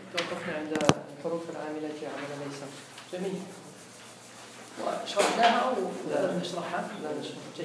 توقفنا عند الحروف العاملة عمل ليس. جميل. وشرحناها أو لا نشرحها؟ لا نشرح. جيد.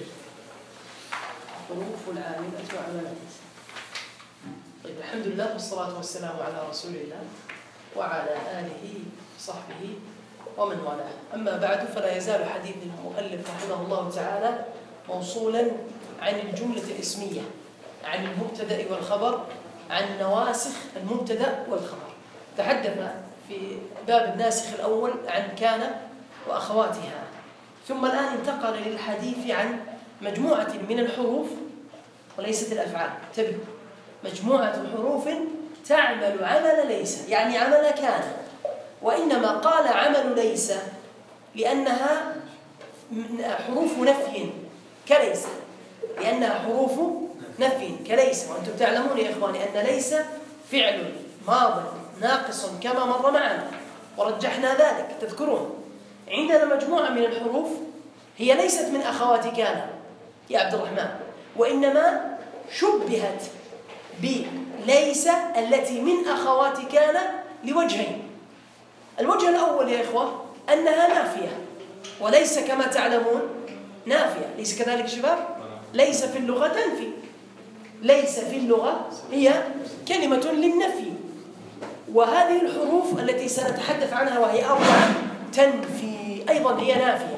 الحروف العاملة عمل ليس. طيب، الحمد لله والصلاة والسلام على رسول الله وعلى آله وصحبه ومن والاه. أما بعد، فلا يزال حديث المؤلف رحمه الله تعالى موصولا عن الجملة الاسمية، عن المبتدأ والخبر، عن نواسخ المبتدأ والخبر. تحدث في باب الناسخ الأول عن كان وأخواتها، ثم الآن انتقل للحديث عن مجموعة من الحروف وليست الأفعال. انتبه، مجموعة حروف تعمل عمل ليس، يعني عمل كان، وإنما قال عمل ليس لأنها حروف نفي كليس، لأنها حروف نفي كليس. وأنتم تعلمون يا إخواني أن ليس فعل ماض ناقص كما مر معنا ورجحنا ذلك، تذكرون. عندنا مجموعة من الحروف هي ليست من أخوات كان يا عبد الرحمن، وإنما شبهت بليس التي من أخوات كان لوجهين. الوجه الأول يا إخوة أنها نافية، وليس كما تعلمون نافية، ليس كذلك شباب؟ ليس في اللغة تنفي، ليس في اللغة هي كلمة للنفي، وهذه الحروف التي سنتحدث عنها وهي أربعة تنفي أيضا، هي نافية.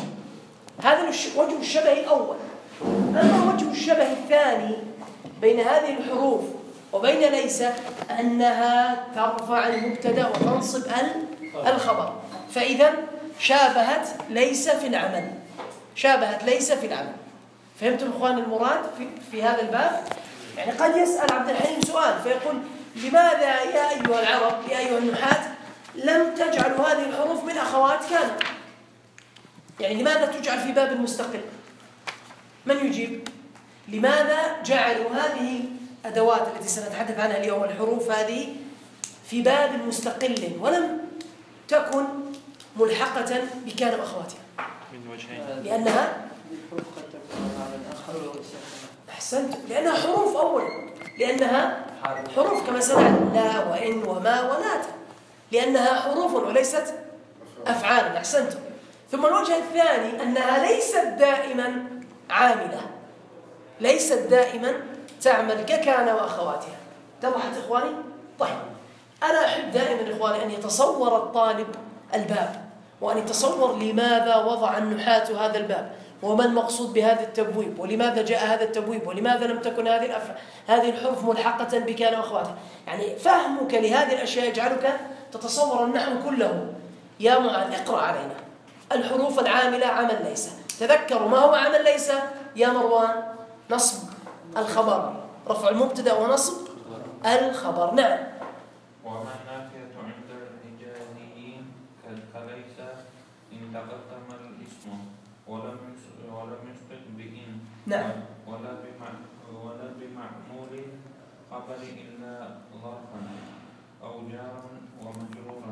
هذا وجه الشبه الأول. أما وجه الشبه الثاني بين هذه الحروف وبين ليس أنها ترفع المبتدأ وتنصب الخبر، فإذا شابهت ليس في العمل، شابهت ليس في العمل. فهمتم إخوان المراد في هذا الباب؟ يعني قد يسأل عبد الحليم سؤال فيقول: لماذا يا أيها العرب، يا أيها النحاة، لم تجعلوا هذه الحروف من أخوات كان؟ يعني لماذا تجعل في باب مستقل؟ من يجيب؟ لماذا جعلوا هذه الأدوات التي سنتحدث عنها اليوم، الحروف هذه، في باب مستقل ولم تكن ملحقة بكان وأخواتها؟ من وجهين. لأنها الحروف قد تكون على الآخر. أحسنت، لأنها حروف أول، لأنها حروف كما سمعنا لا وإن وما ولات، لأنها حروف وليست أفعالا. أحسنتم. ثم الوجه الثاني أنها ليست دائما عاملة، ليست دائما تعمل ككان وأخواتها. اتضحت إخواني؟ طيب، أنا أحب دائما إخواني أن يتصور الطالب الباب، وأن يتصور لماذا وضع النحاة هذا الباب، وما المقصود بهذا التبويب، ولماذا جاء هذا التبويب، ولماذا لم تكن هذه الحروف ملحقة بكان وأخواتها. يعني فهمك لهذه الأشياء يجعلك تتصور النحو كله. يا معاذ، اقرأ علينا الحروف العاملة عمل ليس. تذكروا ما هو عمل ليس يا مروان؟ نصب الخبر، رفع المبتدأ ونصب الخبر. نعم. وما النافية عند الحجازيين كليس إن تقدم الاسم ولم يسبق بإن. نعم. ولا بمعمول خبر إلا ظرفا أو جارا ومجرورا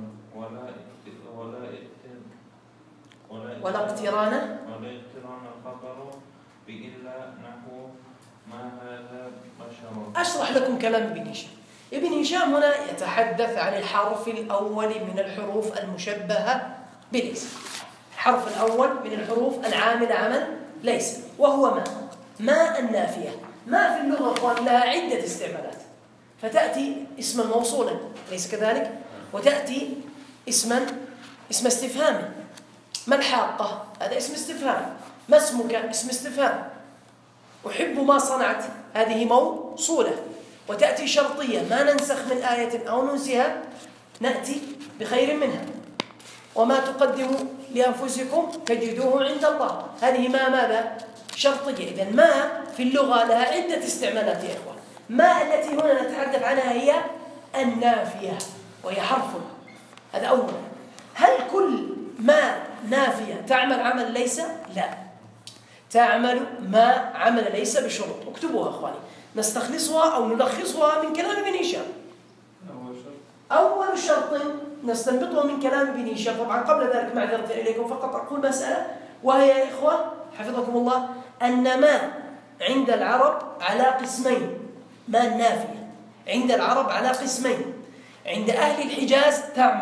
ولا اقتران الخبر بإلا نحو ما هذا بشر. أشرح لكم كلام ابن هشام. ابن هشام هنا يتحدث عن الحرف الأول من الحروف المشبهة بليس. الحرف الأول من الحروف العاملة عمل ليس، وهو ما النافية. ما في اللغة أخوان لها عدة استعمالات، فتأتي اسما موصولا، ليس كذلك؟ وتأتي اسم استفهام. ما الحاقة؟ هذا اسم استفهام. ما اسمك؟ اسم استفهام. أحب ما صنعت، هذه موصولة. وتأتي شرطية: ما ننسخ من آية أو ننسها نأتي بخير منها، وما تقدموا لأنفسكم تجدوه عند الله. هذه ماذا؟ شرطية. إذن ما في اللغة لها عدة استعمالات يا إخوان. ما التي هنا نتحدث عنها هي النافية، وهي حرف. هذا أولا. هل كل ما نافية تعمل عمل ليس؟ لا، تعمل ما عمل ليس بشروط. اكتبوها أخواني، نستخلصها أو نلخصها من كلام ابن هشام. أول شرط نستنبطه من كلام ابن هشام. طبعا قبل ذلك معذرة إليكم، فقط أقول مسألة، وهي يا إخوة حفظكم الله أن ما عند العرب على قسمين. ما النافية عند العرب على قسمين: عند أهل الحجاز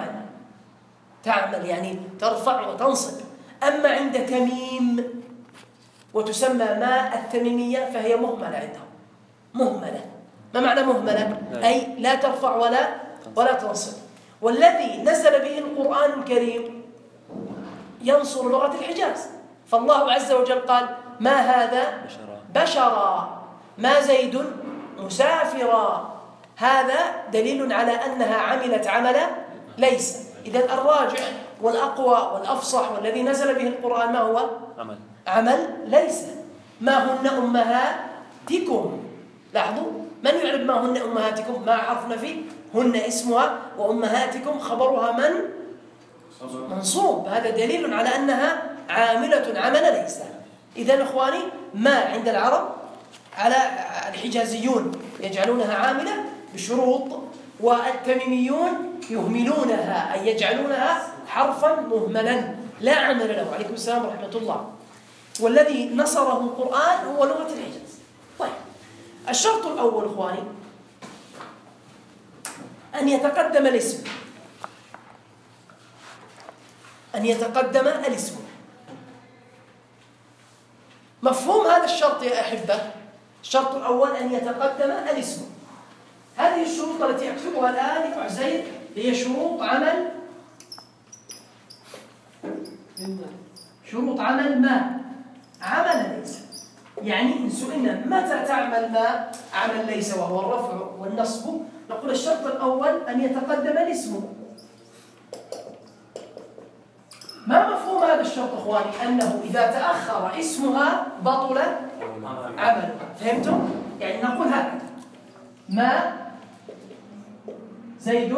تعمل يعني ترفع وتنصب. أما عند تميم وتسمى ماء التميمية فهي مهملة عندهم، مهملة. ما معنى مهملة؟ أي لا ترفع ولا تنصب. والذي نزل به القرآن الكريم ينصر لغة الحجاز، فالله عز وجل قال ما هذا بشرا، ما زيد مسافرا. هذا دليل على أنها عملت عمل ليس. إذن الراجح والأقوى والأفصح والذي نزل به القرآن ما هو؟ عمل ليس. ما هن أمهاتكم. لاحظوا، من يعرف ما هن أمهاتكم؟ ما حرف نفي، هن اسمها وأمهاتكم خبرها من؟ منصوب. هذا دليل على أنها عاملة عمل ليس. إذن إخواني ما عند العرب على الحجازيون يجعلونها عاملة بشروط، والتميميون يهملونها أي يجعلونها حرفا مهملا لا عمل له. عليكم السلام ورحمة الله. والذي نصره القرآن هو لغة الحجاز. طيب، الشرط الأول إخواني أن يتقدم الاسم، أن يتقدم الاسم. مفهوم هذا الشرط يا أحبة؟ الشرط الأول أن يتقدم الاسم. هذه الشروط التي أكتبها الآن لعزير هي شروط عمل، شروط عمل ما عمل ليس. يعني إن سئلنا متى تعمل ما عمل ليس وهو الرفع والنصب، نقول الشرط الأول أن يتقدم الاسم. ما مفهوم هذا الشرط إخواني؟ أنه إذا تأخر اسمها بطل عملها. فهمتم؟ يعني نقول هكذا: ما زيد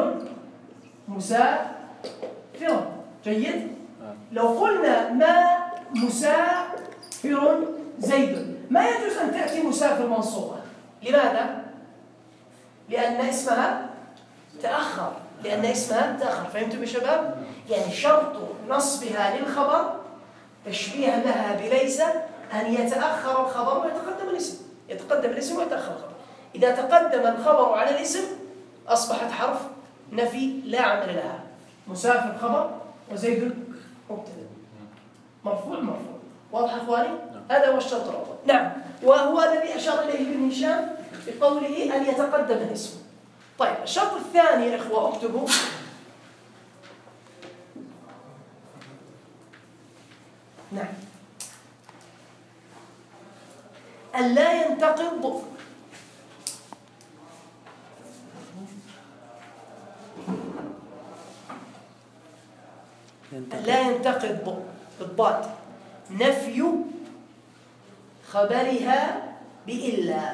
مسافر. جيد؟ لو قلنا ما مسافر زيد ما يجوز أن تأتي مسافر منصوبة. لماذا؟ لأن اسمها تأخر. فهمتم يا شباب؟ يعني شرط نصبها للخبر تشبيها لها بليس أن يتأخر الخبر ويتقدم الاسم. يتقدم الاسم ويتأخر الخبر. إذا تقدم الخبر على الاسم أصبحت حرف نفي لا عمل لها. مسافر خبر وزيد مبتدأ، مرفوع. واضح أخواني؟ هذا هو الشرط الأول. نعم، وهو الذي أشار إليه ابن هشام بقوله أن يتقدم الاسم. طيب، الشرط الثاني يا إخوة اكتبوا: نعم، أن لا ينتقض بالضاد نفي خبرها بإلا.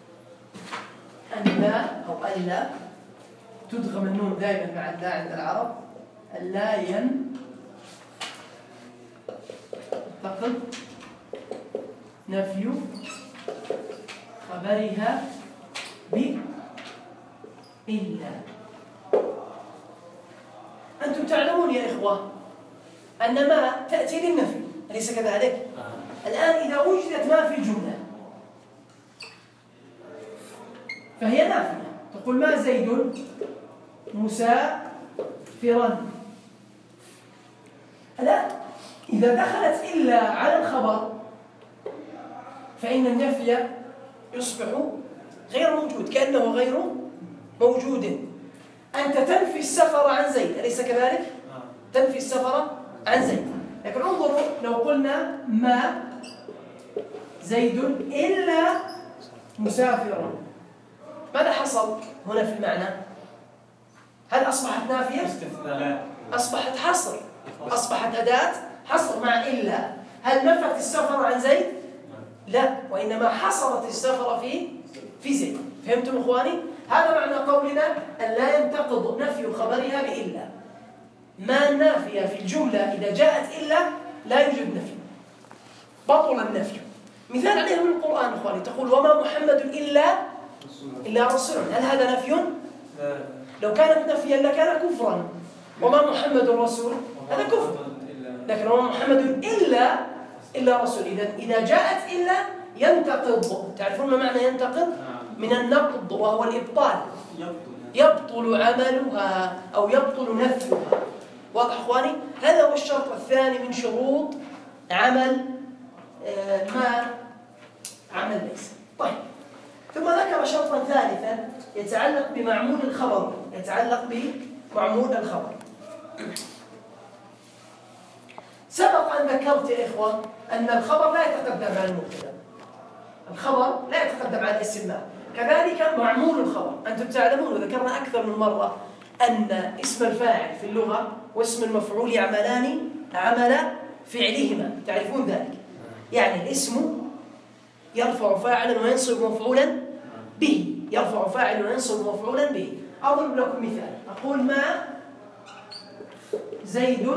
أن لا أو ألا تدغم النون دائما مع اللا عند العرب. ألا ينتقض نفي خبرها بإلا. أنتم تعلمون يا إخوة أن ما تأتي للنفي، أليس كذلك؟ الآن إذا وجدت ما في جملة فهي نافية. تقول ما زيد مسافرا. الآن إذا دخلت إلا على الخبر فإن النفي يصبح غير موجود، كأنه غير موجود. أنت تنفي السفر عن زيد، أليس كذلك؟ تنفي السفر عن زيد. لكن انظروا لو قلنا ما زيد إلا مسافرا، ماذا حصل هنا في المعنى؟ هل أصبحت نافية؟ أصبحت حصر، أصبحت أداة حصر مع إلا. هل نفت السفر عن زيد؟ لا، وإنما حصرت السفر في زيد. فهمتم إخواني؟ هذا معنى قولنا أن لا ينتقض نفي خبرها بإلا. ما نافية في الجملة إذا جاءت إلا لا يوجد نفي، بطل النفي. مثال عليه من القرآن إخواني، تقول وما محمد إلا رسول. هل هذا نفي؟ لو كانت نفيا لكان كفرا. وما محمد رسول هذا كفر، لكن وما محمد إلا رسول. إذا جاءت إلا ينتقض. تعرفون ما معنى ينتقض؟ من النقض وهو الإبطال. يبطل عملها أو يبطل نفيها. واضح إخواني؟ هذا هو الشرط الثاني من شروط عمل ما عمل ليس. طيب، ثم ذكر شرطا ثالثا يتعلق بمعمول الخبر. سبق أن ذكرت يا إخوة أن الخبر لا يتقدم على المبتدأ، الخبر لا يتقدم على الاسم ما، كذلك معمول الخبر. أنتم تعلمون وذكرنا أكثر من مرة أن اسم الفاعل في اللغة واسم المفعول يعملان عمل فعلهما، تعرفون ذلك. يعني الاسم يرفع فاعلا وينصب مفعولا به، يرفع فاعلا وينصب مفعولا به. أضرب لكم مثال، أقول ما زيد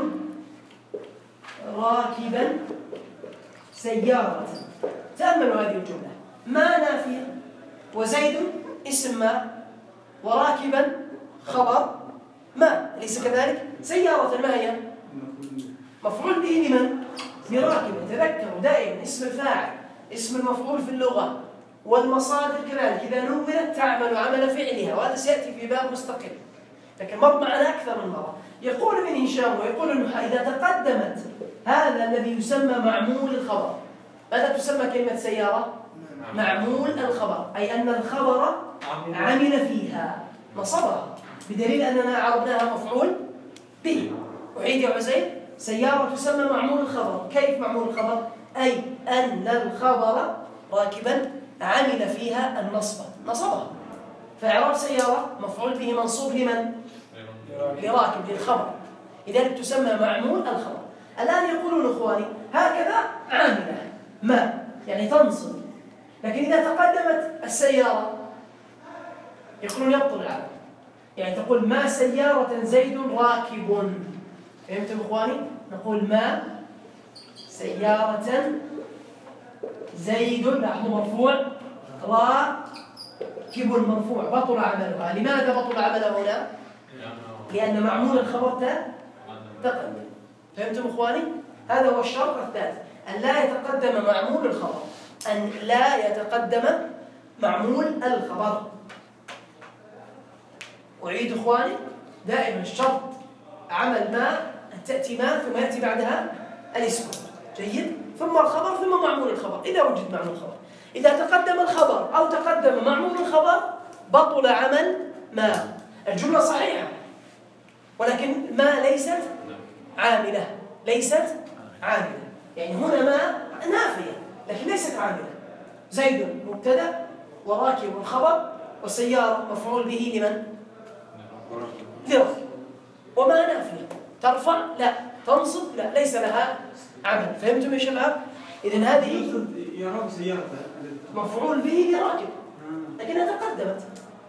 راكبا سيارة. تأملوا هذه الجملة، ما نافية وزيد اسم ما وراكبا خبر ما، أليس كذلك؟ سيارة ما هي؟ مفعول به لمن؟ لراكب. تذكروا دائما اسم الفاعل اسم المفعول في اللغة والمصادر كذلك إذا نونت تعمل عمل فعلها، وهذا سيأتي في باب مستقل، لكن مر معنا أكثر من مرة. يقول ابن هشام ويقول النحاة إذا تقدمت هذا الذي يسمى معمول الخبر، ماذا تسمى كلمة سيارة؟ معمول الخبر، أي أن الخبر عمل فيها نصبها، بدليل أننا عربناها مفعول به. أعيد يا عزيز، سيارة تسمى معمول الخبر. كيف معمول الخبر؟ أي أن الخبر راكبا عمل فيها النصب، نصبها. فإعراب سيارة مفعول به منصوب لمن؟ لراكب، للخبر، لذلك تسمى معمول الخبر. الآن يقولون إخواني هكذا عاملة ما، يعني تنصب، لكن إذا تقدمت السيارة يقولون يبطل العمل. يعني تقول ما سيارة زيد راكب، فهمتم إخواني؟ نقول ما سيارة زيد مرفوع راكب مرفوع، بطل عملها. لماذا بطل عملها هنا؟ لأن معمول الخبر تقدم. فهمتم إخواني؟ هذا هو الشرط الثالث، أن لا يتقدم معمول الخبر، أن لا يتقدم معمول الخبر. أعيد إخواني، دائما الشرط عمل ما أن تأتي ما ثم يأتي بعدها الاسم، جيد، ثم الخبر ثم معمول الخبر إذا وجد معمول الخبر. إذا تقدم الخبر أو تقدم معمول الخبر بطل عمل ما. الجملة صحيحة ولكن ما ليست عاملة، ليست عاملة، يعني هنا ما نافية لكن ليست عاملة. زيد مبتدأ وراكب الخبر والسيارة مفعول به لمن؟ لراكب. وما نافية، ترفع لا، تنصب لا، ليس لها عمل. فهمتم يا شباب؟ إذن هذه مفعول به لراكب لكنها تقدمت.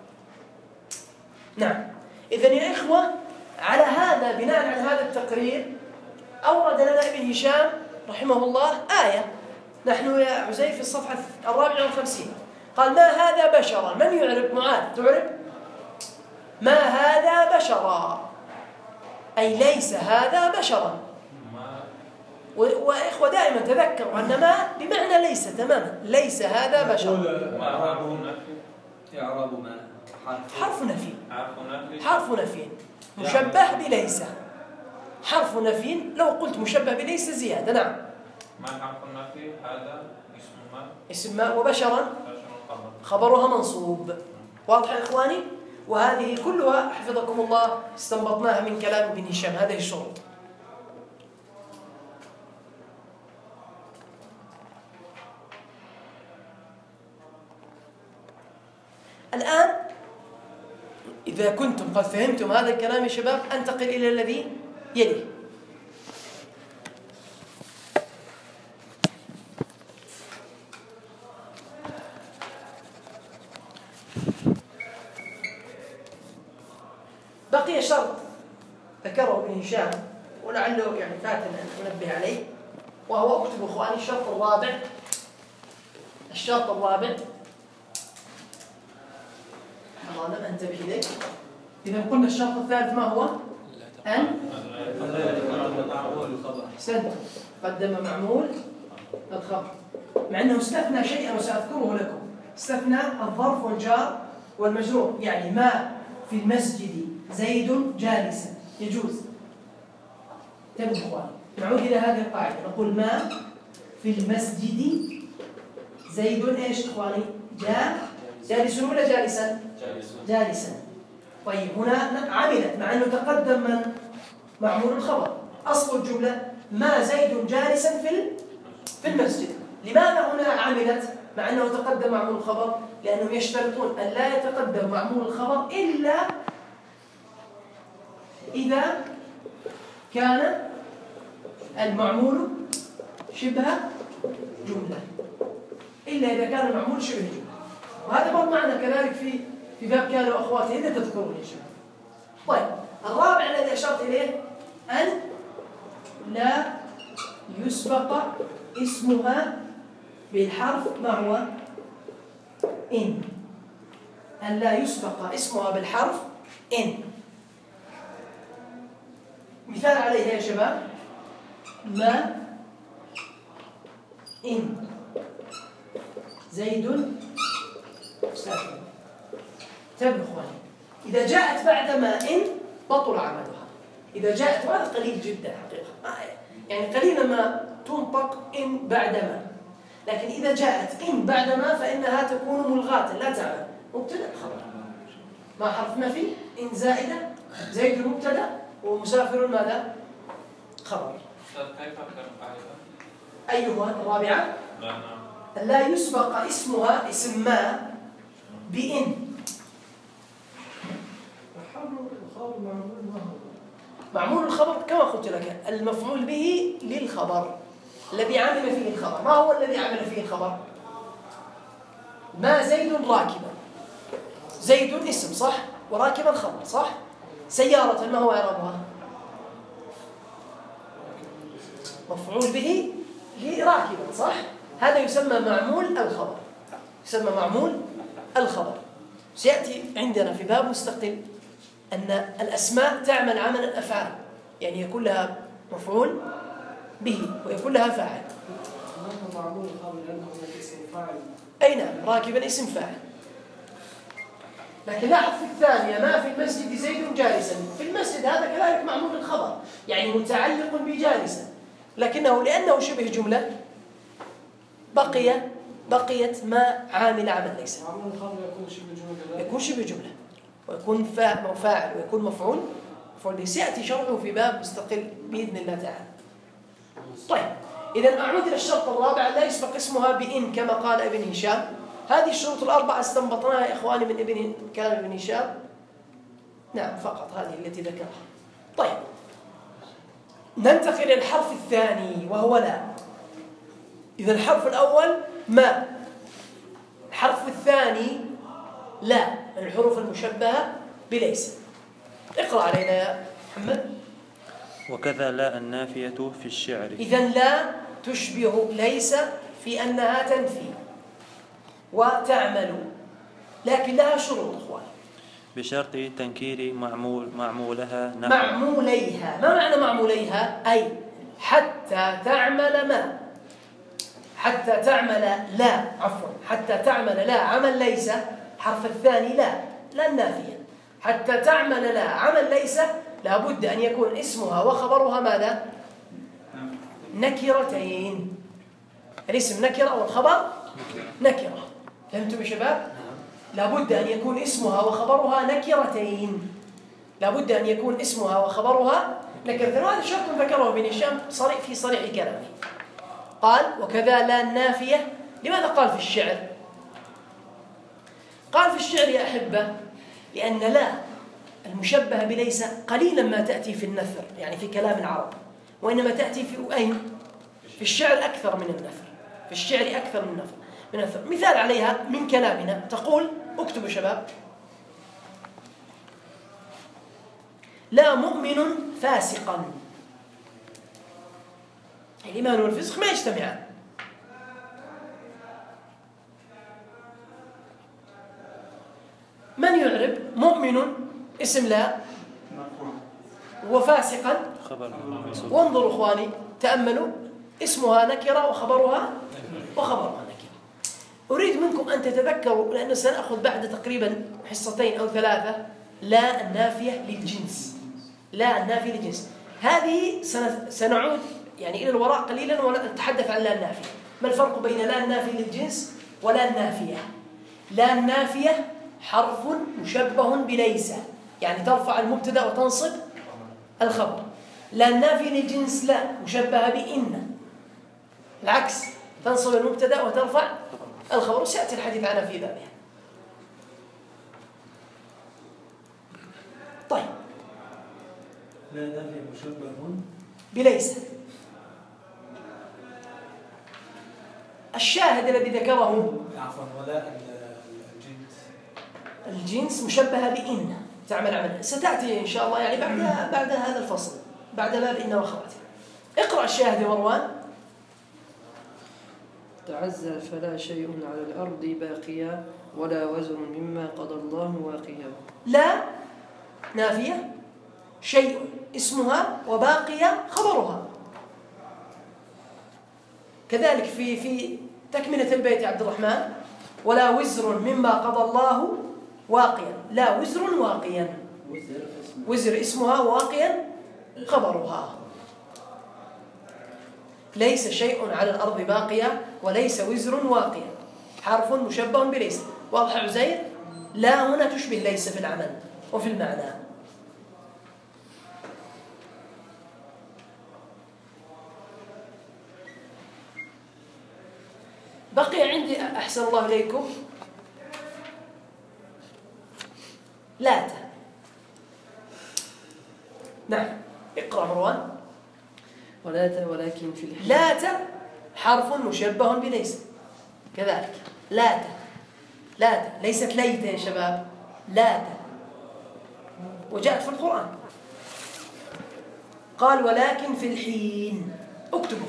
نعم. إذن يا إخوة على هذا، بناء على هذا التقرير أورد لنا ابن هشام رحمه الله آية. نحن يا عزيز في الصفحة 54 قال ما هذا بشرا. من يعرف؟ معاذ تعرف؟ ما هذا بشرا أي ليس هذا بشرا. وإخوة دائما تذكروا أن ما بمعنى ليس تماما، ليس هذا بشرا. حرف نفي، حرف نفي مشبه بليس، حرف نفي. لو قلت مشبه بليس زيادة. نعم. ما حرف النفي؟ هذا اسم ما، اسم ما، وبشرا خبرها منصوب. واضح يا إخواني؟ وهذه كلها حفظكم الله استنبطناها من كلام ابن هشام، هذه الشروط. الآن إذا كنتم قد فهمتم هذا الكلام يا شباب أنتقل إلى الذي يليه. بقي شرط ذكره ابن هشام ولعله يعني فاتنا أن أنبه عليه، وهو اكتبوا إخواني الشرط الرابع. الشرط الرابع الله لم أنتبه إليه. إذا قلنا الشرط الثالث ما هو؟ أن أحسنت، قدم معمول الخبر، مع أنه استثنى شيئا وسأذكره لكم. استثنى الظرف والجار والمجرور، يعني ما في المسجد زيد جالسا يجوز. انتبهوا إخواني، نعود إلى هذه القاعدة، نقول ما في المسجد زيد إيش إخواني؟ جالس ولا جالسا؟ جالسا. طيب هنا عملت مع أنه تقدم من معمول الخبر. أصل الجملة ما زيد جالسا في المسجد. لماذا هنا عملت مع أنه تقدم معمول الخبر؟ لأنهم يشترطون أن لا يتقدم معمول الخبر إلا إذا كان المعمول شبه جملة، إلا إذا كان المعمول شبه جملة. وهذا مر معنا كذلك في باب كان وأخواته إذا تذكرون يا شباب. طيب الرابع الذي أشرت إليه أن لا يسبق اسمها بالحرف ما هو؟ إن. أن لا يسبق اسمها بالحرف إن. مثال عليها يا شباب ما إن زيد ساكن. انتبهوا إخواني، إذا جاءت بعد ما إن بطل عملها. إذا جاءت، وهذا قليل جدا حقيقة، يعني قليلا ما تنطق إن بعد ما، لكن إذا جاءت إن بعد ما فإنها تكون ملغاة لا تعمل. مبتدأ خبر ما حرف نفي، إن زائدة، زيد مبتدأ ومسافر ماذا؟ خبر. كيف كان قاعدة؟ أيها الرابعة؟ لا يسبق اسمها اسم ما بإن. معمول الخبر كما قلت لك المفعول به للخبر الذي عمل فيه الخبر. ما هو الذي عمل فيه الخبر؟ ما زيد راكبا. زيد اسم صح، وراكبا خبر صح. سيارة ما هو إعرابها؟ مفعول به لراكبا صح. هذا يسمى معمول الخبر، يسمى معمول الخبر. سيأتي عندنا في باب مستقل أن الأسماء تعمل عمل الأفعال، يعني يكون لها مفعول به ويكون لها فاعل. معمول الخبر لأنه اسم فاعل. أي نعم، راكبا اسم فاعل. لكن لاحظ في الثانية ما في المسجد زيد جالسا. في المسجد هذا كذلك معمول الخبر، يعني متعلق بجالسا، لكنه لأنه شبه جملة بقيت ما عامل عمل ليس. معمول الخبر يكون شبه جملة. يكون شبه جملة ويكون فاعل ويكون مفعول به. سيأتي شرحه في باب مستقل بإذن الله تعالى. طيب إذا أعود إلى الشرط الرابع، لا يسبق اسمها بإن كما قال ابن هشام. هذه الشروط الأربعة استنبطناها يا إخواني من كلام ابن هشام. نعم فقط هذه التي ذكرها. طيب ننتقل إلى الحرف الثاني وهو لا. إذا الحرف الأول ما، الحرف الثاني لا، من الحروف المشبهة بليس. اقرأ علينا يا محمد. وكذا لا النافية في الشعر. إذن لا تشبه ليس في أنها تنفي وتعمل، لكن لها شروط إخوان. بشرط تنكير معمولها نحو. معموليها. ما معنى معموليها؟ أي حتى تعمل ما، حتى تعمل لا، عفوا، حتى تعمل لا عمل ليس. حرف الثاني لا النافية. حتى تعمل لا عمل ليس لابد أن يكون اسمها وخبرها ماذا؟ نكرتين. الاسم نكرة والخبر نكرة. فهمتم يا شباب؟ لابد أن يكون اسمها وخبرها نكرتين. لابد أن يكون اسمها وخبرها نكرتين. وهذا شرط ذكره ابن هشام في صريح كلامه. قال وكذا لا النافية. لماذا قال في الشعر؟ قال في الشعر يا أحبة لأن لا المشبهة بليس قليلا ما تأتي في النثر، يعني في كلام العرب، وإنما تأتي في أين؟ في الشعر أكثر من النثر. في الشعر أكثر من النثر. مثال عليها من كلامنا تقول، اكتبوا شباب، لا مؤمن فاسقا. الإيمان والفسق ما يجتمعان. من يعرب مؤمن اسم لا وفاسقا خبر. وانظروا اخواني تأملوا، اسمها نكرة وخبرها نكرة. أريد منكم أن تتذكروا، لأنه سنأخذ بعد تقريبا حصتين أو ثلاثة لا النافية للجنس، لا النافية للجنس. هذه سنعود يعني إلى الوراء قليلا ونتحدث عن لا النافية. ما الفرق بين لا النافية للجنس ولا النافية؟ لا النافية حرف مشبه بليس، يعني ترفع المبتدأ وتنصب الخبر. لا النافية للجنس لا مشبهة بإن، العكس، تنصب المبتدأ وترفع الخبر، وسيأتي الحديث عنها في بابها. طيب، لا نافية مشبه بليس. الشاهد الذي ذكره عفوا ولا الجنس مشبهة بإن تعمل عمل، ستأتي إن شاء الله يعني بعد هذا الفصل، بعد باب إن وأخواته. اقرأ الشاهد يا مروان. تعزى فلا شيء على الأرض باقيا ولا وزن مما قضى الله واقيا. لا نافية، شيء اسمها، وباقية خبرها. كذلك في تكملة البيت يا عبد الرحمن، ولا وزر مما قضى الله واقيا. لا وزر واقيا، وزر اسمها واقيا خبرها. ليس شيء على الأرض باقيا وليس وزر واقيا، حرف مشبه بليس. واضح عزير؟ لا هنا تشبه ليس في العمل وفي المعنى. بقي عندي أحسن الله إليكم لات. نعم، اقرأ مروان. ولات ولكن في الحين. لات حرف مشبه بليس، كذلك لات. لات ليست ليت يا شباب، لات، وجاءت في القرآن. قال ولكن في الحين. اكتبوا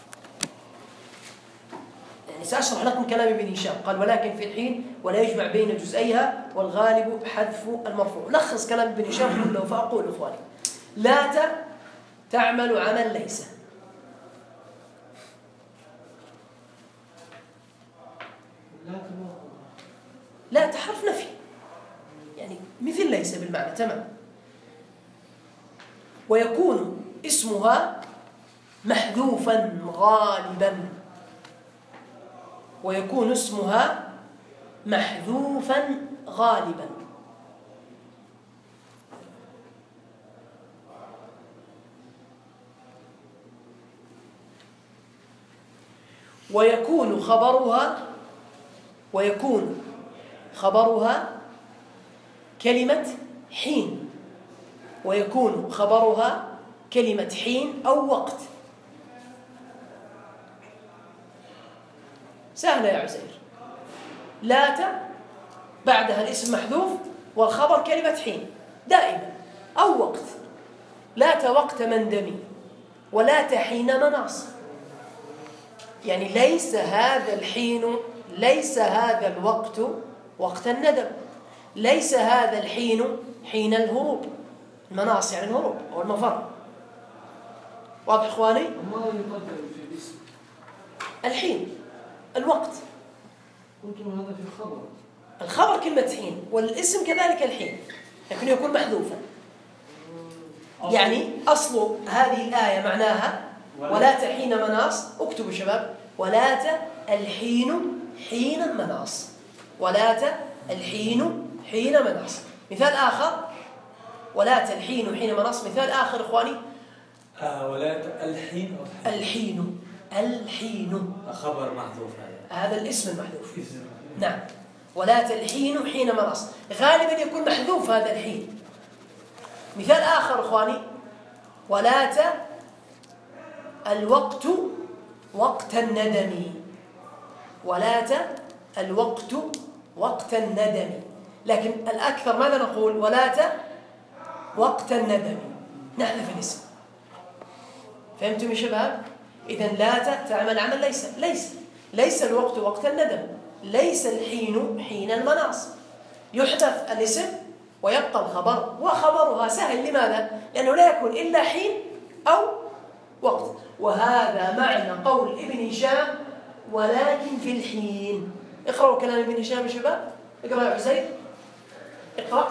يعني سأشرح لكم كلام ابن هشام. قال ولكن في الحين ولا يجمع بين جزئيها والغالب حذف المرفوع. لخص كلام ابن هشام كله فأقول إخواني: لات تعمل عمل ليس. لا حرف نفي، يعني مثل ليس بالمعنى تمام. ويكون اسمها محذوفا غالبا، ويكون اسمها محذوفا غالبا. ويكون خبرها كلمة حين، ويكون خبرها كلمة حين أو وقت. سهلة يا عزير. لات بعدها الاسم محذوف والخبر كلمة حين دائما أو وقت. لات وقت مندمي، ولات حين مناص. يعني ليس هذا الحين، ليس هذا الوقت وقت الندم، ليس هذا الحين حين الهروب. المناص يعني الهروب أو المفر. واضح إخواني؟ ما يقدر في الاسم الحين الوقت. قلتم هذا في الخبر. الخبر كلمة حين، والاسم كذلك الحين، لكن يكون محذوفا. يعني أصل هذه الآية معناها ولات حين مناص. اكتبوا شباب: ولات الحين حين مناص. ولات الحين حين مناص. مثال آخر: ولات الحين حين مناص. مثال آخر إخواني: ولات الحين أو الحين خبر محذوف. هذا الاسم المحذوف. نعم، ولات الحين حين مناص. غالبا يكون محذوف هذا الحين. مثال آخر إخواني: ولات الوقت وقت الندم. ولات الوقت وقت الندم. لكن الأكثر ماذا نقول؟ ولات وقت الندم، نحذف الاسم. فهمتم يا شباب؟ إذن لات تعمل عمل ليس الوقت وقت الندم، ليس الحين حين المناص. يحذف الاسم ويبقى الخبر، وخبرها سهل. لماذا؟ لأنه لا يكون إلا حين أو وقت. وهذا معنى قول ابن هشام ولكن في الحين. اقرأوا كلام ابن هشام يا شباب. اقرأ يا عزير، اقرأ.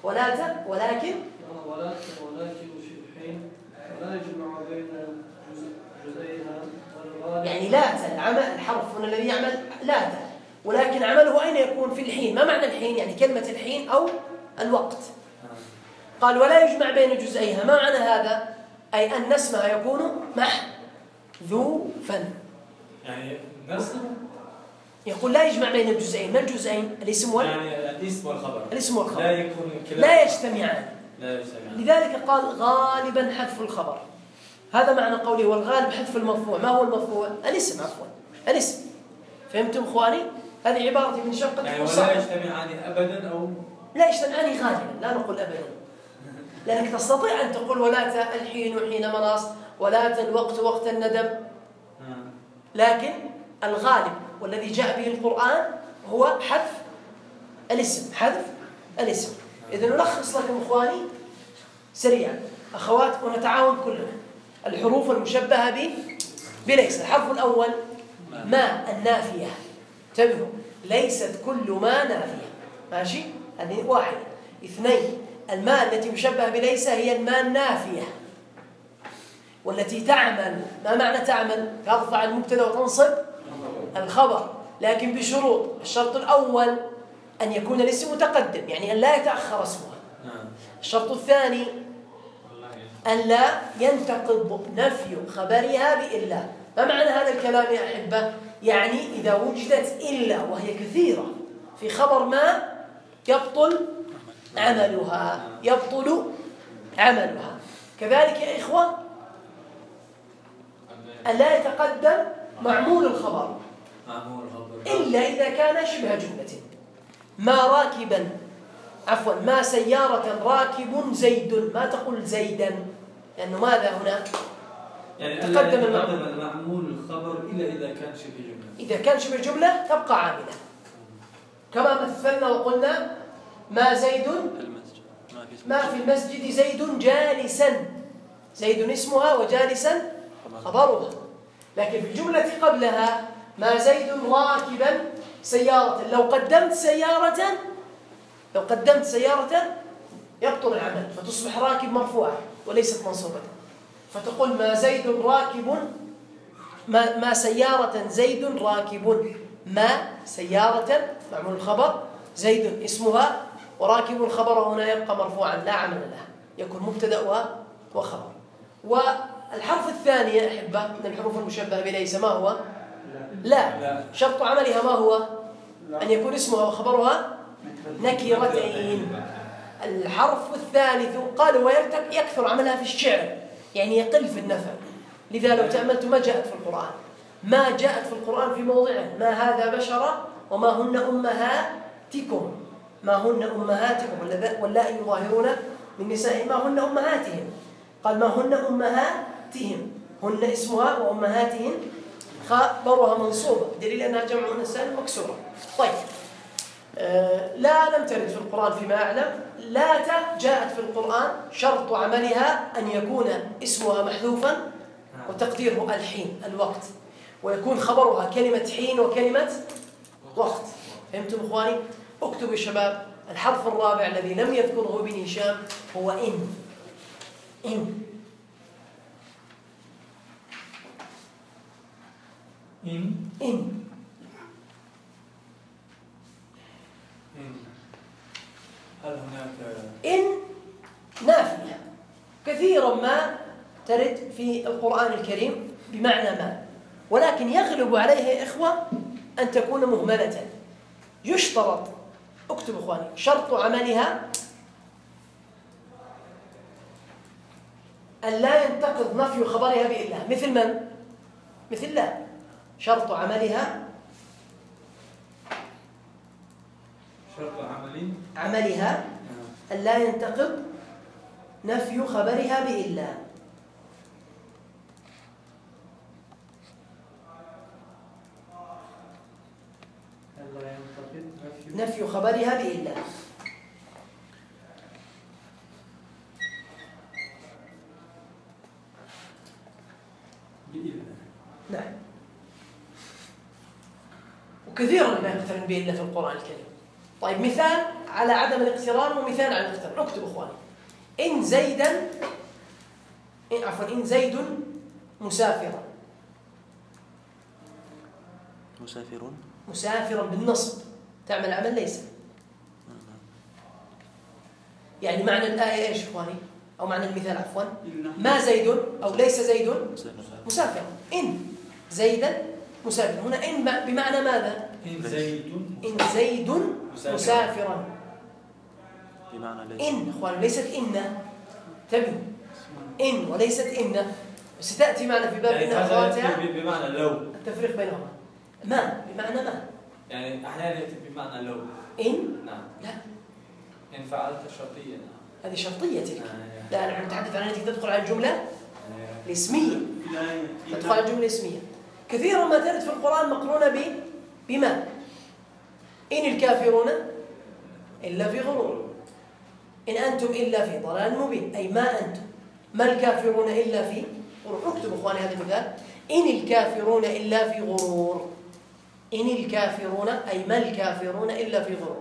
ولكن ولكن في الحين ولا يجمع بين جزئيها والغالب. يعني لات العمل الحرف هنا الذي يعمل لات، ولكن عمله أين يكون؟ في الحين. ما معنى الحين؟ يعني كلمة الحين أو الوقت. قال ولا يجمع بين جزئيها. ما معنى هذا؟ أي أن اسمها يكون محذوفا. يعني نصب يقول لا يجمع بين الجزئين. ما الجزئين؟ الاسم يعني الاسم والخبر. الاسم والخبر لا يكون لا يجتمعان. لا يجتمعان. لذلك قال غالبا حذف الخبر. هذا معنى قوله والغالب حذف المرفوع. ما هو المرفوع؟ الاسم، عفوا الاسم. فهمتم اخواني؟ هذه عبارة ابن شقة. يعني ولا يجتمعان ابدا او لا يجتمعان غالبا، لا نقول ابدا، لانك تستطيع ان تقول ولات الحين حين مناص، ولات الوقت وقت الندم، لكن الغالب والذي جاء به القرآن هو حذف الاسم. حذف الاسم. إذا نلخص لكم إخواني سريعا أخوات ونتعاون كلنا. الحروف المشبهة بليس. الحرف الأول ما النافية. انتبهوا، ليست كل ما نافية. ماشي؟ هذه واحد. اثنين، الماء التي مشبهة بليس هي الماء النافية والتي تعمل. ما معنى تعمل؟ ترفع المبتدا وتنصب الخبر، لكن بشروط. الشرط الأول أن يكون الاسم متقدم، يعني أن لا يتأخر اسمها. الشرط الثاني أن لا ينتقض نفي خبرها بإلا. ما معنى هذا الكلام يا أحبة؟ يعني إذا وجدت إلا وهي كثيرة في خبر ما يبطل عملها. يبطل عملها. كذلك يا إخوة أن لا يتقدم معمول الخبر إلا إذا كان شبه جملة. ما راكبا، عفوا ما سيارة راكب زيد. ما تقول زيدا، لأنه ماذا هنا؟ يعني تقدم المعمول الخبر إلا إذا كان شبه جملة. إذا كان شبه جملة تبقى عاملة، كما مثلنا وقلنا ما زيد ما في المسجد زيد جالسا. زيد اسمها وجالسا خبرها. لكن في الجملة قبلها ما زيد راكبا سيارة، لو قدمت سيارة يبطل العمل، فتصبح راكب مرفوعة وليست منصوبة. فتقول ما زيد راكب، ما سيارة زيد راكب. ما سيارة معمول الخبر، زيد اسمها، وراكب الخبر هنا يبقى مرفوعا لا عمل له، يكون مبتدأ وخبر. والحرف الثاني يا أحبة من الحروف المشبهة بليس ما هو؟ لا. شرط عملها ما هو؟ أن يكون اسمها وخبرها نكرتين. الحرف الثالث قالوا يكثر عملها في الشعر، يعني يقل في النفع. لذا لو تأملت ما جاءت في القرآن، ما جاءت في القرآن في موضعه ما هذا بشرا وما هن أمهاتكم. ما هن أمهاتكم واللائي يظاهرون من نساء ما هن أمهاتهم. قال ما هن أمهاتهم، هن اسمها وأمهاتهم خبرها منصوبة، دليل أنها جمع نساء مكسورة. طيب لا لم ترد في القرآن فيما أعلم. لا جاءت في القرآن شرط عملها أن يكون اسمها محذوفا وتقديره الحين الوقت، ويكون خبرها كلمة حين وكلمة وقت. فهمتم إخواني؟ اكتبوا يا شباب. الحرف الرابع الذي لم يذكره ابن هشام هو إن. هل هناك إن نافية كثيرا ما ترد في القرآن الكريم بمعنى ما، ولكن يغلب عليها يا إخوة أن تكون مهملة. يشترط، اكتب إخواني، شرط عملها أن لا ينتقض نفي خبرها بإلا. مثل من؟ مثل لا. شرط عملها أن لا ينتقض نفي خبرها بإلا. نفي خبرها بإلا. نعم. وكثيرا ما يقترن بإلا في القرآن الكريم. طيب مثال على عدم الاقتران ومثال على الاقتران. اكتب اخواني. إن زيدا، إن زيد مسافرا. مسافرا بالنصب تعمل عمل ليس. يعني معنى الآية إيش إخواني؟ أو معنى المثال عفوا، ما زيد أو ليس زيد مسافرا. إن زيدا مسافرا. هنا إن بمعنى ماذا؟ إن زيد مسافرا. بمعنى ليس. إن إخواني ليست إن، انتبهوا، إن وليست إن، وستأتي معنا في باب إن أخواتها بمعنى لو. التفريق بينهما. ما بمعنى ما، يعني أحيانا يأتي بمعنى لو. إن نعم. لا، إن فعلت شرطية. نعم. هذه شرطية تلك. لا نحن نتحدث عن التي تدخل على الجملة الاسمية. تدخل على الجملة الاسمية. كثيرا ما ترد في القرآن مقرونة بما. إن الكافرون إلا في غرور. إن أنتم إلا في ضلال مبين. أي ما أنتم. ما الكافرون إلا في غرور. اكتبوا إخواني هذا المثال. إن الكافرون إلا في غرور. إن الكافرون أي ما الكافرون إلا في غرور.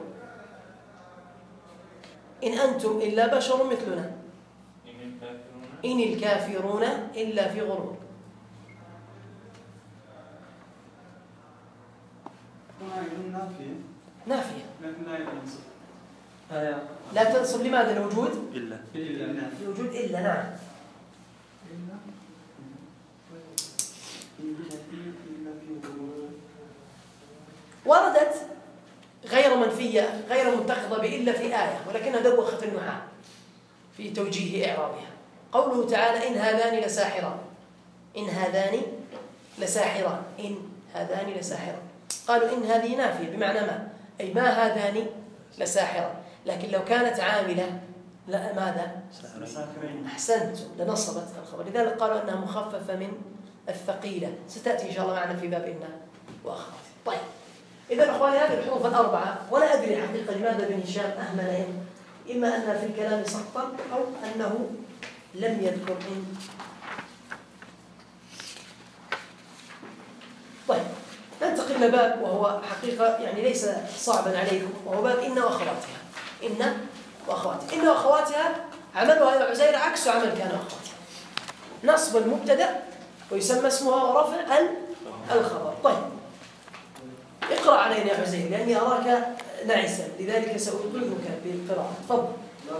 إن أنتم إلا بشر مثلنا. إن الكافرون إلا في غرور. نافية لا تنصب. لماذا؟ الوجود إلا. الوجود إلا. نعم. وردت غير منفية غير منتقضة بإلا في آية، ولكنها دوخت النحاة في توجيه إعرابها. قوله تعالى: إن هذان لساحران. إن هذان لساحران. إن هذان لساحران. قالوا إن هذه نافية بمعنى ما، أي ما هذان لساحران. لكن لو كانت عاملة لا ماذا؟ أحسنتم، لنصبت الخبر. لذلك قالوا أنها مخففة من الثقيلة. ستأتي إن شاء الله معنا في باب إن وأخواتها. طيب، إذا أخواني هذه الحروف الأربعة، ولا أدري حقيقة لماذا بن هشام أهمل إن، إما أن في الكلام سقطا أو أنه لم يذكر إن. طيب، ننتقل إلى باب وهو حقيقة يعني ليس صعبا عليكم، وهو باب إن وأخواتها. إن وأخواتها. إن وأخواتها عملها يا عزير عكس عمل كان وأخواتها. نصب المبتدأ ويسمى اسمها ورفع الخبر. طيب، اقرأ علينا يا عزير لأني أراك نعسا، لذلك سألقيك بالقراءة. تفضل.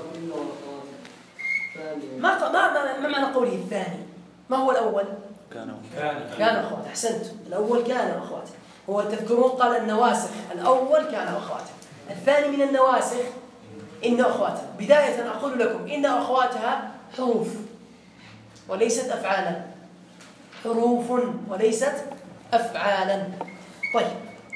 ما معنى قوله الثاني؟ ما هو الأول؟ كان أخوات. أحسنت، الأول كان أخوات. هو تذكرون قال النواسخ، الأول كان أخواتها، الثاني من النواسخ إن أخواتها. بداية أقول لكم إن أخواتها حروف وليست أفعالا. حروف وليست أفعالا. طيب،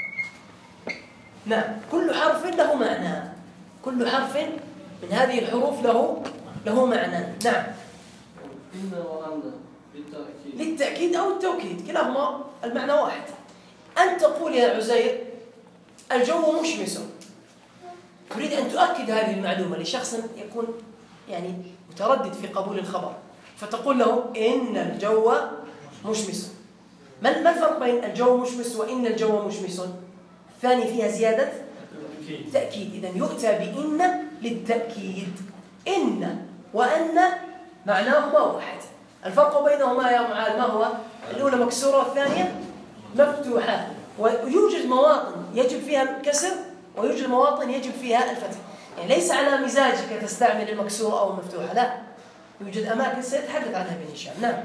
نعم، كل حرف له معنى. كل حرف من هذه الحروف له معنى. نعم. إن وأن للتأكيد أو التوكيد، كلاهما المعنى واحد. أن تقول يا عزير الجو مشمس، تريد أن تؤكد هذه المعلومة لشخص يكون يعني متردد في قبول الخبر، فتقول له إن الجو مشمس. ما الفرق بين الجو مشمس وإن الجو مشمس؟ الثاني فيها زيادة تأكيد، إذن يؤتى بإن للتأكيد. إن وأن معناهما واحد. الفرق بينهما يا معاذ ما هو؟ الأولى مكسورة والثانية مفتوحة، ويوجد مواطن يجب فيها الكسر ويوجد مواطن يجب فيها الفتح. يعني ليس على مزاجك تستعمل المكسورة أو المفتوحة، لا، يوجد أماكن سيتحدث عنها ابن هشام. نعم.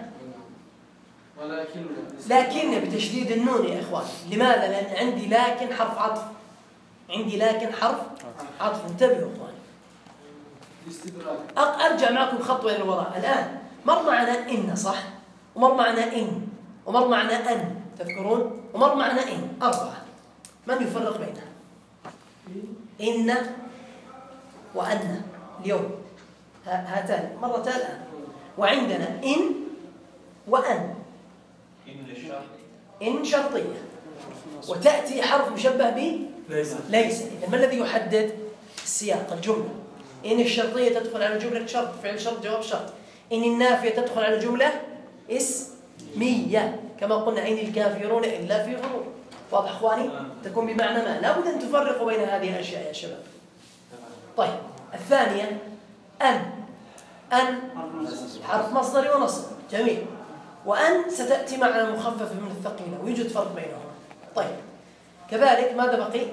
لكن بتشديد النون يا إخوان. لماذا؟ لأن عندي لكن حرف عطف. عندي لكن حرف عطف. انتبهوا إخوان. أرجع معكم خطوة إلى الوراء. الآن مر معنا إن، صح؟ ومر معنا إن، ومر معنا أن، تذكرون؟ ومر معنا إن، أربعة. من يفرق بينها؟ إن وأن اليوم هاتان مرتان الآن. وعندنا إن وأن. إن شرطية وتأتي حرف مشبه به ليس. إذا ما الذي يحدد السياق الجملة؟ إن الشرطية تدخل على جملة شرط، فعل شرط، جواب شرط. إن النافية تدخل على جملة اسمية، كما قلنا إن الكافرون إلا في غرور. واضح أخواني؟ تكون بمعنى ما. لا بد أن تفرقوا بين هذه الأشياء يا شباب. طيب الثانية أن حرف مصدري ونصب، جميل. وأن ستأتي معنى مخفف من الثقيلة ويوجد فرق بينهما. طيب كذلك ماذا بقي؟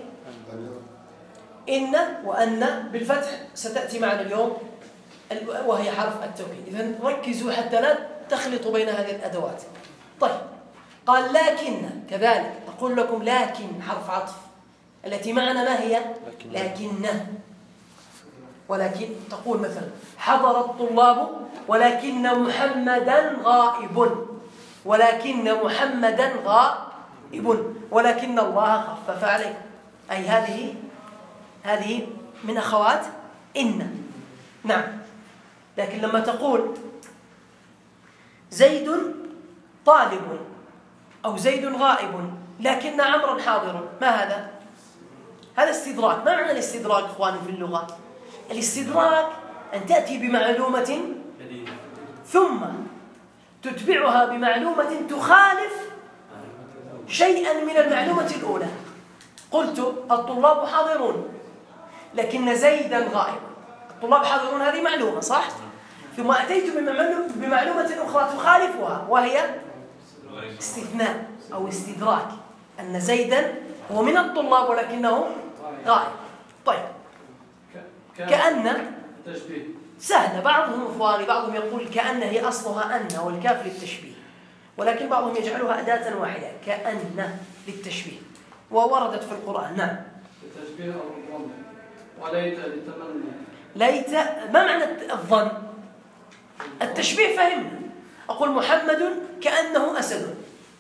إن وأن بالفتح ستأتي معنا اليوم وهي حرف التوكيد. إذن ركزوا حتى لا تخلطوا بين هذه الأدوات. طيب قال لكن، كذلك أقول لكم لكن حرف عطف التي معنا ما هي؟ لكن. ولكن تقول مثلا حضر الطلاب ولكن محمدا غائب، ولكن محمدا غائب، ولكن الله خفف عليكم. أي هذه من أخوات إن. نعم. لكن لما تقول زيد طالب أو زيد غائب لكن عمرا حاضر، ما هذا؟ هذا استدراك. ما معنى الاستدراك إخواني في اللغة؟ الاستدراك أن تأتي بمعلومة ثم تتبعها بمعلومة تخالف شيئا من المعلومة الأولى. قلت الطلاب حاضرون لكن زيدا غائب. الطلاب حاضرون هذه معلومة صح؟ ثم أتيت بمعلومة أخرى تخالفها وهي استثناء أو استدراك، أن زيدا هو من الطلاب ولكنه غائب. طيب كأن سهلة. بعضهم إخواني بعضهم يقول كأن هي أصلها أن والكاف للتشبيه، ولكن بعضهم يجعلها أداة واحدة كأن للتشبيه ووردت في القرآن. نعم. التشبيه أو الظن. وليت للتمني. ليت ما معنى الظن؟ التشبيه فهمنا. أقول محمد كأنه أسد،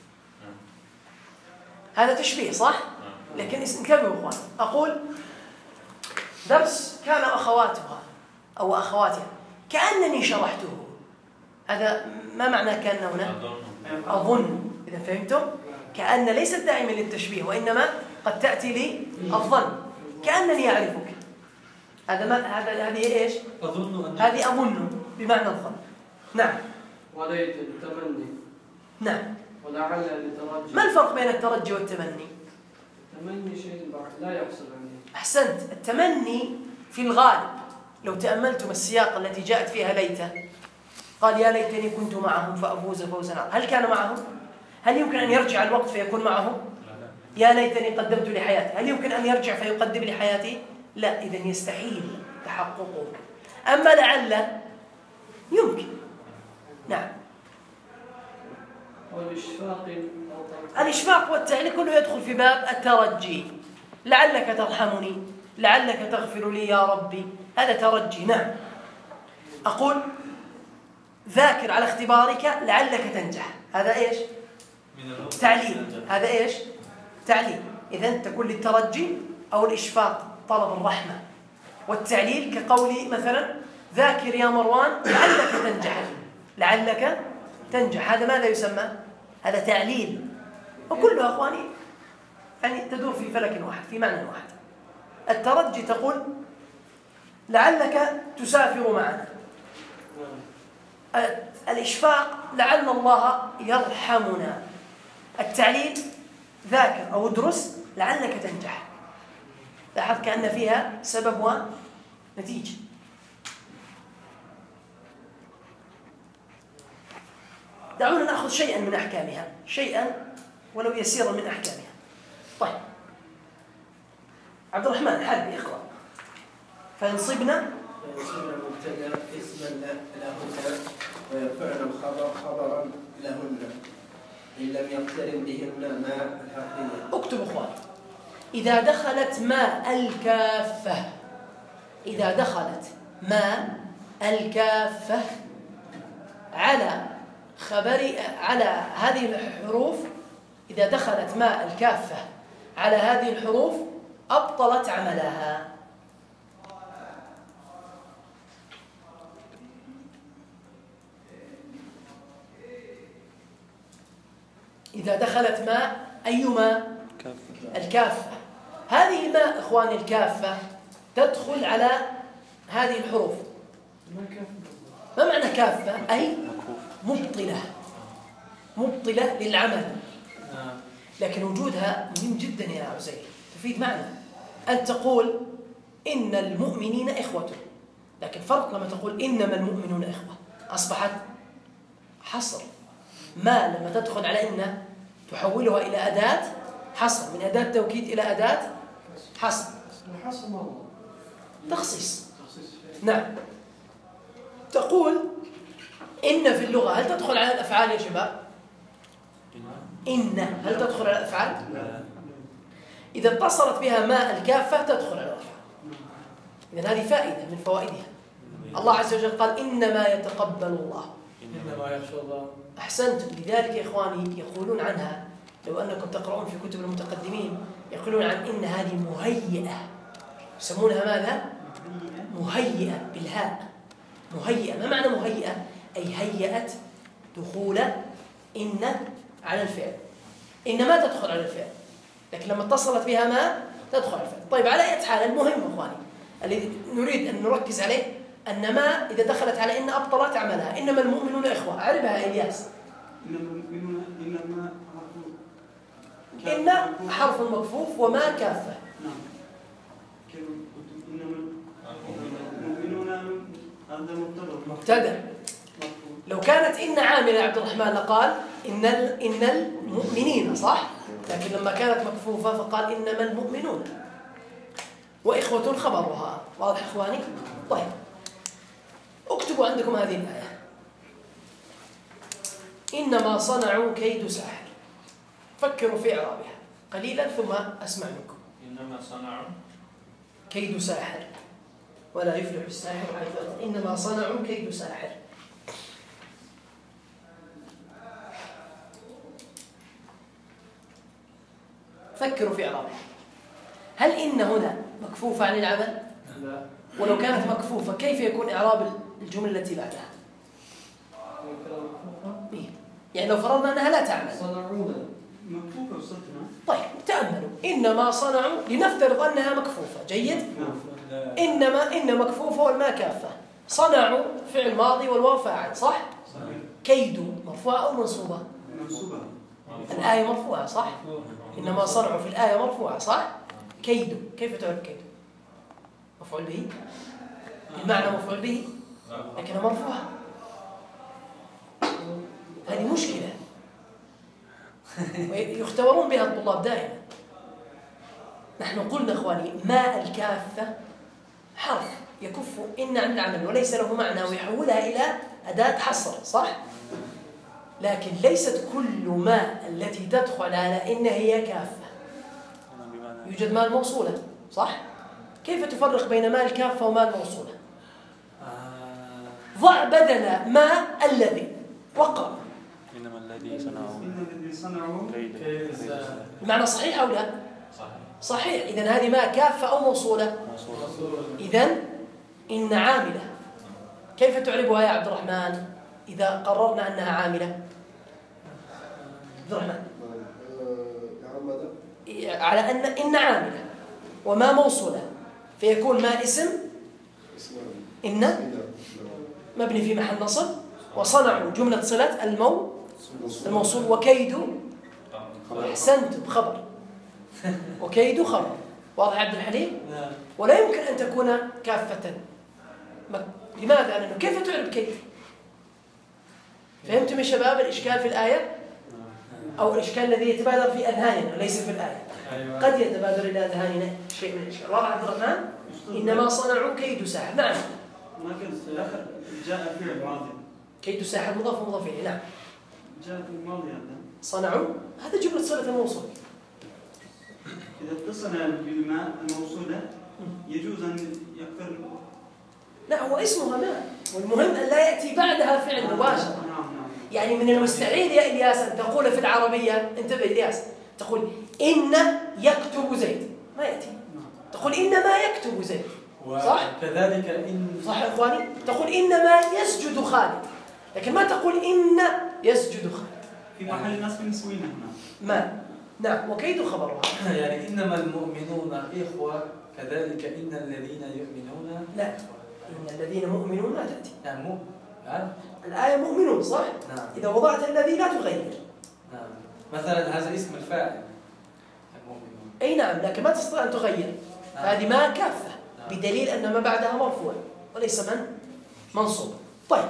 هذا تشبيه صح؟ لكن انتبهوا إخوان، أقول درس كان أخواتها أو أخواتها كأنني شرحته، هذا ما معنى كأن هنا؟ أظن. إذا فهمتم كأن ليست دائما للتشبيه وإنما قد تأتي لي الظن، كأنني أعرفك. هذه إيش؟ هذه أظن بمعنى الظن. نعم. وليت للتمني. نعم. ولعل للترجي. ما الفرق بين الترجي والتمني؟ التمني شيء لا يحصل عنه. أحسنت. التمني في الغالب لو تأملتم السياق التي جاءت فيها ليته، قال يا ليتني كنت معهم فأفوز فوزا عظيما. هل كان معهم؟ هل يمكن أن يرجع الوقت فيكون معهم؟ يا ليتني قدمت لحياتي، هل يمكن أن يرجع فيقدم لحياتي؟ لا. إذن يستحيل تحققه. أما لعل يمكن. نعم. الإشفاق والتعليق كله يدخل في باب الترجي. لعلك ترحمني، لعلك تغفر لي يا ربي، هذا ترجي. نعم. أقول ذاكر على اختبارك لعلك تنجح، هذا إيش؟ تعليل. هذا إيش؟ تعليل. إذن تكون للترجي أو الإشفاق طلب الرحمة، والتعليل كقولي مثلا ذاكر يا مروان لعلك تنجح، لعلك تنجح، هذا ماذا يسمى؟ هذا تعليل. وكلها أخواني يعني تدور في فلك واحد في معنى واحد. الترجي تقول لعلك تسافر معنا، الإشفاق لعل الله يرحمنا، التعليل ذاكر أو ادرس لعلك تنجح. لاحظ كأن فيها سبب ونتيجة. دعونا نأخذ شيئا من أحكامها، شيئا ولو يسيرا من أحكامها. طيب عبد الرحمن حربي اقرأ. فينصبنا مبتدا اسما لهن ويرفعن الخبر خبرا لهن إن لم يقترن بهن ما الحقيقية. اكتب اخوان. إذا دخلت ما الكافة، إذا دخلت ما الكافة على خبر على هذه الحروف، إذا دخلت ما الكافة على هذه الحروف أبطلت عملها. إذا دخلت ما أي ما؟ الكافة. هذه ما إخواني الكافة تدخل على هذه الحروف. ما معنى كافة؟ أي مبطلة، مبطلة للعمل. لكن وجودها مهم جدا يا عزيز، تفيد معنى. أن تقول إن المؤمنين إخوة، لكن فرق لما تقول إنما المؤمنون إخوة أصبحت حصر. ما لما تدخل على إن تحولها إلى أداة حصر، من أداة توكيد إلى أداة حصر. الحصر ما هو؟ تخصيص. نعم. تقول إن في اللغة هل تدخل على الأفعال يا شباب؟ إن هل تدخل على الأفعال؟ إذا اتصلت بها ما الكافة تدخل على الأفعال. إذن هذه فائدة من فوائدها. الله عز وجل قال إنما يتقبل الله. إنما يخشى الله. أحسنتم. لذلك يا إخواني يقولون عنها، لو أنكم تقرؤون في كتب المتقدمين يقولون عن إن هذه مهيئة، يسمونها ماذا؟ مهيئة بالهاء. مهيئة. ما معنى مهيئة؟ أي هيئت دخول إن على الفعل. إن ما تدخل على الفعل، لكن لما اتصلت بها ما تدخل على الفعل. طيب على أي حال المهم إخواني الذي نريد أن نركز عليه أن ما إذا دخلت على إن أبطلت عملها. إنما المؤمنون إخوة، أعربها إلياس. إن حرف مكفوف وما كافة. نعم. مبتدأ. لو كانت إن عاملة يا عبد الرحمن لقال إن المؤمنين، صح؟ لكن لما كانت مكفوفة فقال إنما المؤمنون، وإخوة خبرها. واضح إخواني؟ طيب اكتبوا عندكم هذه الآية. إنما صنعوا كيد ساحر. فكروا في إعرابها قليلا ثم أسمع منكم. إنما صنعوا كيد ساحر، ولا يفلح الساحر حيث أتى. إنما صنعوا كيد ساحر. فكروا في إعرابها. هل إن هنا مكفوفة عن العمل؟ لا. ولو كانت مكفوفة كيف يكون إعراب الجملة التي بعدها؟ يعني لو فرضنا أنها لا تعمل. صنعونا مكفوفة بصدنا. طيب تأملوا. إنما صنعوا، لنفترض أنها مكفوفة. جيد؟ إنما إن مكفوفة والما كافة. صنعوا فعل ماضي والواو فاعل، صح؟ كيد مرفوعة أو منصوبة؟ منصوبة. الآية مرفوعة، صح؟ إنما صنعوا في الآية مرفوعة، صح؟ كيد كيف تعرف كيد؟ مفعول به؟ المعنى مفعول به لكنها مرفوعة. هذه مشكلة ويختبرون بها الطلاب دائما. نحن قلنا إخواني ما الكافة حرف يكف إن عن العمل وليس له معنى ويحولها إلى أداة حصر، صح؟ لكن ليست كل ما التي تدخل على إن هي كافة. يوجد ما الموصولة، صح؟ كيف تفرق بين ما الكافة وما الموصولة؟ ضع بدل ما الذي وقع. إنما الذي صنعوا إن الذي صنعوا كيد. المعنى صحيح أو لا؟ صحيح. إذن هذه ما كافة أو موصولة؟ إذن إن عاملة. كيف تعربها يا عبد الرحمن إذا قررنا أنها عاملة؟ عبد الرحمن على أن إن عاملة وما موصولة فيكون ما اسم إن مبني في محل نصب، وصنعوا جملة صلة الموصول، وكيد أحسنتم خبر، وكيد خبر. واضح عبد الحليم؟ ولا يمكن أن تكون كافة. لماذا؟ لأنه كيف تعرب كيد؟ فهمتم يا شباب الإشكال في الآية؟ أو الإشكال الذي يتبادر في أذهاننا وليس في الآية. قد يتبادر إلى أذهاننا شيء من الإشكال. واضح عبد الرحمن؟ إنما صنعوا كيد ساحر. نعم. ما كان آخر جاء فعل ماضي. كيد ساحر مضاف ومضاف إليه. نعم. جاء في الماضي هذا. صنعوا هذا جملة صلة الموصول. إذا اتصل بالماء الموصولة يجوز أن يقترن. لا هو اسمها ما، والمهم أن لا يأتي بعدها فعل مباشرة. يعني من المستحيل يا إلياس أن تقول في العربية، انتبه إلياس، تقول إن يكتب زيد، ما يأتي. تقول إنما يكتب زيد، صح؟ كذلك إن صح يا إخواني؟ تقول إنما يسجد خالد، لكن ما تقول إن يسجد خالد. في محل نصب نسوينا هنا. ما نعم. وكيد خبرها. يعني إنما المؤمنون إخوة كذلك إن الذين يؤمنون. لا، إن الذين مؤمنون لا تأتي. يعني الآية مؤمنون، صح؟ نعم. إذا وضعت الذي لا تغير. نعم. مثلا هذا اسم الفاعل المؤمنون. أي نعم، لكن ما تستطيع أن تغير. هذه ما كافة. بدليل أن ما بعدها مرفوع وليس منصوب. طيب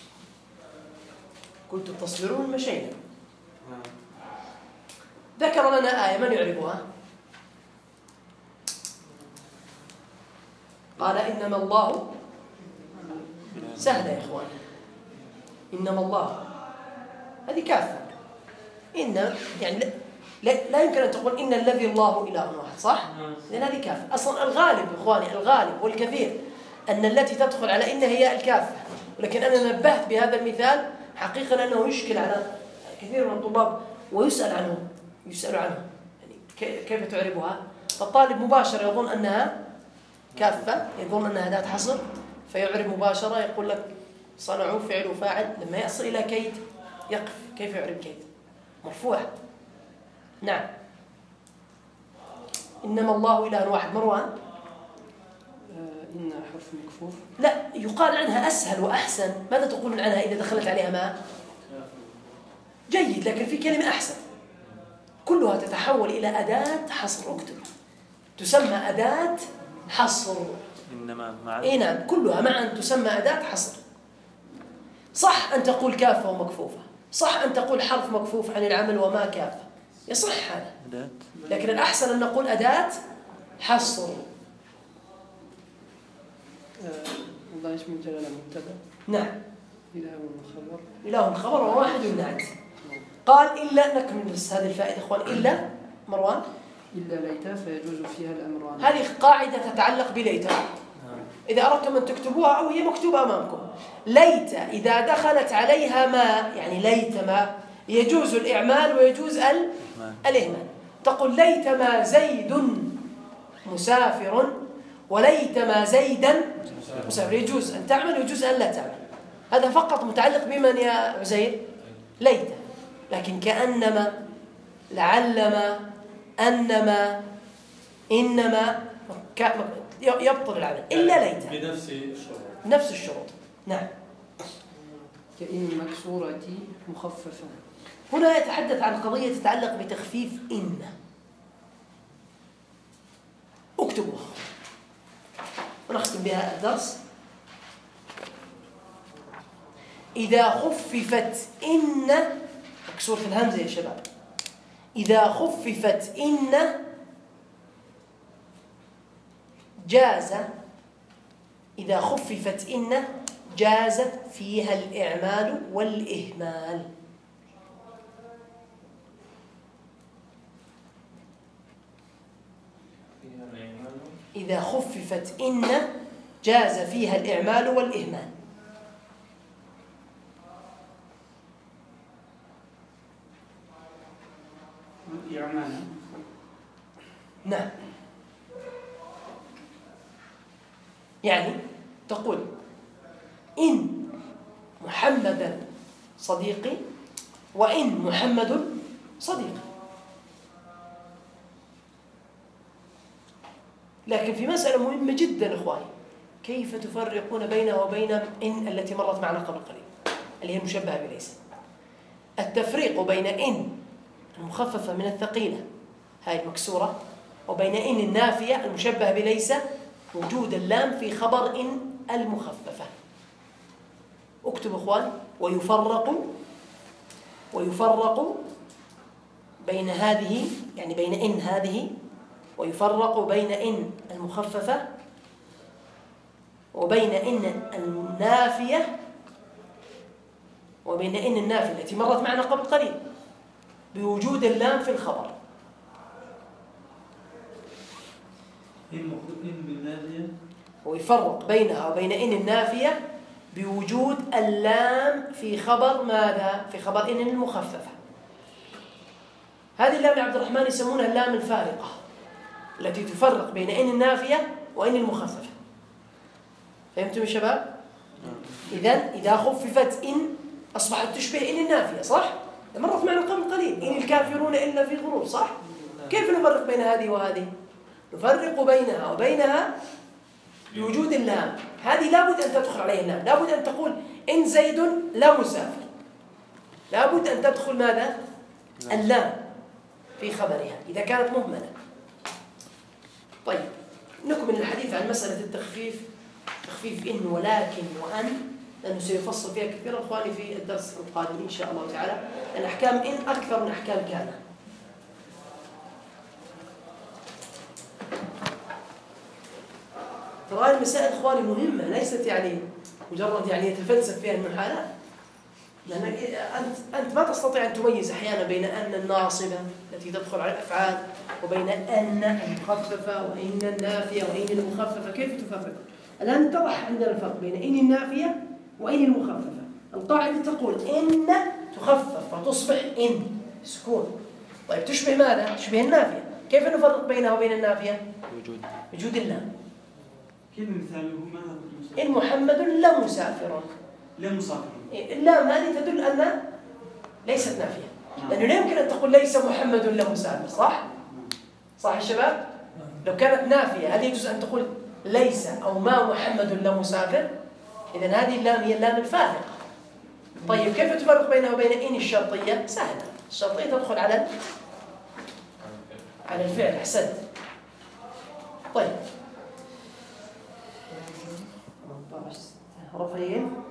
كنتم تصبرون مشينا. ذكر لنا آية من يعرفها؟ قال إنما الله سهل يا إخوان. إنما الله هذه كافة. إن يعني لا يمكن أن تقول إن الذي الله إله واحد، صح؟ لأن هذه كافة. أصلا الغالب إخواني، الغالب والكثير أن التي تدخل على إن هي الكافة، ولكن أنا نبهت بهذا المثال حقيقة أنه يشكل على كثير من الطلاب ويسأل عنه، يعني كيف تعربها؟ فالطالب مباشرة يظن أنها كافة، يظن أنها أداة حصر، فيعرب مباشرة يقول لك صنعوا فعل وفاعل. لما يصل إلى كيد يقف. كيف يعرب كيد؟ مرفوع. نعم. إنما الله إله واحد. مروان؟ إن حرف مكفوف. لا، يقال عنها أسهل وأحسن. ماذا تقولون عنها إذا دخلت عليها ما؟ جيد، لكن في كلمة أحسن. كلها تتحول إلى أداة حصر. اكتب تسمى أداة حصر. إنما معا. إيه نعم، كلها معا تسمى أداة حصر. صح أن تقول كافة ومكفوفة، صح أن تقول حرف مكفوف عن العمل وما كافة، يصح هذا، أداة. لكن الأحسن أن نقول أداة حصر. الله اسم الجلالة مبتدأ. نعم. إله خبر. إله خبر وواحد نعت. قال إلا، نكمل بس هذه الفائدة إخوان. إلا مروان إلا ليت فيجوز فيها الأمران. هذه قاعدة تتعلق بليت. إذا أردتم أن تكتبوها أو هي مكتوبة أمامكم. ليت إذا دخلت عليها ما، يعني ليت ما، يجوز الإعمال ويجوز الإهمال. تقول ليت ما زيد مسافر وليت ما زيدا مسافر. يجوز أن تعمل ويجوز أن لا تعمل. هذا فقط متعلق بمن يا عزير؟ ليت. لكن كأنما، لعلما، أنما، إنما يبطل العمل إلا ليت بنفس الشروط. نفس الشروط. نعم. كإن مكسورة مخففة. هنا يتحدث عن قضية تتعلق بتخفيف إن. اكتبوها ونختم بها الدرس. إذا خففت إن، مكسور في الهمزة يا شباب، إذا خففت إن جاز، إذا خففت إن جاز فيها الإعمال والإهمال. إذا خففت إن جاز فيها الإعمال والإهمال. نعم. يعني تقول إن محمدا صديقي وإن محمد صديقي. لكن في مسألة مهمة جدا إخواني، كيف تفرقون بينها وبين إن التي مرت معنا قبل قليل اللي هي المشبهة بليس؟ التفريق بين إن المخففة من الثقيلة هاي المكسورة وبين إن النافية المشبهة بليس وجود اللام في خبر إن المخففة. اكتب إخوان. ويفرق بين هذه، يعني بين إن هذه، ويفرق بين إن المخففة وبين إن النافية وبين إن النافية التي مرت معنا قبل قليل بوجود اللام في الخبر. إن بالنافية. ويفرق بينها وبين إن النافية بوجود اللام في خبر ماذا؟ في خبر إن المخففة. هذه اللام يا عبد الرحمن يسمونها اللام الفارقة التي تفرق بين إن النافية وإن المخففة. فهمتم يا شباب؟ إذا خففت إن أصبحت تشبه إن النافية، صح؟ مرت معنا قبل قليل إن الكافرون إلا في غرور، صح؟ كيف نفرق بين هذه وهذه؟ نفرق بينها وبينها بوجود اللام. هذه لابد أن تدخل عليها اللام، لابد أن تقول إن زيد لا مسافر، لابد أن تدخل ماذا؟ اللام في خبرها إذا كانت مهملة. طيب نكمل الحديث عن مسألة التخفيف، تخفيف إن ولكن وأن، لأنه سيفصل فيها كثيرا إخواني في الدرس القادم إن شاء الله تعالى، لأن أحكام إن أكثر من أحكام كان. ترى هذه المسائل إخواني مهمة، ليست يعني مجرد يعني يتفلسف فيها المحالات، لأنك أنت ما تستطيع أن تميز أحيانا بين أن الناصبة التي تدخل على الأفعال وبين أن المخففة وإن النافية وإن المخففة، كيف تفرق؟ الآن اتضح عندنا الفرق بين إن النافية وإن المخففة. القاعدة تقول إن تخفف وتصبح إن سكون. طيب تشبه ماذا؟ تشبه النافية. كيف نفرق بينها وبين النافية؟ وجود اللام. كيف مثاله؟ ما إن محمد لا مسافر. لا مسافر. اللام هذه تدل أن ليست نافية، لأنه لا يمكن أن تقول ليس محمد لا مسافر، صح؟ صح يا شباب؟ لو كانت نافية هل يجوز أن تقول ليس أو ما محمد لا مسافر؟ إذن هذه اللام هي اللام الفارقة. طيب كيف تفرق بينها وبين إن الشرطية؟ سهلة، الشرطية تدخل على الفعل. أحسنت. طيب 18 رفعين